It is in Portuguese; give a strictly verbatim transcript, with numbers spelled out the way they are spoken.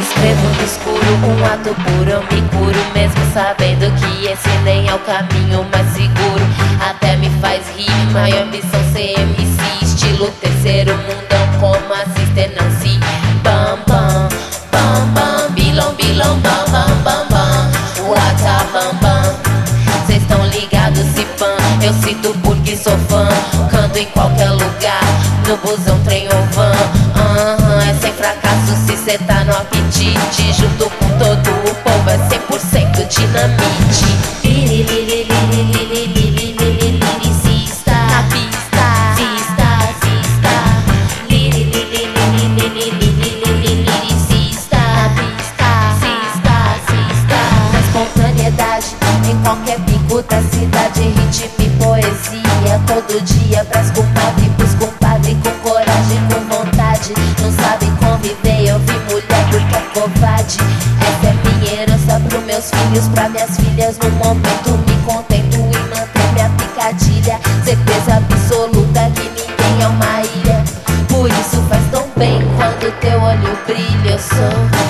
Escrevo no escuro, um ato puro, eu me curo, mesmo sabendo que esse nem é o caminho mais seguro. Até me faz rir, maior ambição ser M C, estilo terceiro mundão como a Sister Nancy. Bam bam, bam bam, bilão bilão, bam bam bam bam, wata bam bam. Cês tão ligados se pã, eu cito porque sou fã. Canto em qualquer lugar, no busão, trem ou van. Aham, é sem fracasso se cê tá no apetite. Junto com todo o povo é cem por cento dinamite. Liricista, na pista, cista, cista. Liricista, na pista, cista, cista. Na espontaneidade, em qualquer pico da cidade, ritmo e poesia, todo dia pras comadre, pros compadre, com coragem, com vontade. Não sabe conviver, eu vi mulher porque é covarde. Essa é minha herança pros meus filhos, pra minhas filhas. No momento me contento em manter minha picadilha, certeza absoluta que ninguém é uma ilha. Por isso faz tão bem quando teu olho brilha. Eu sou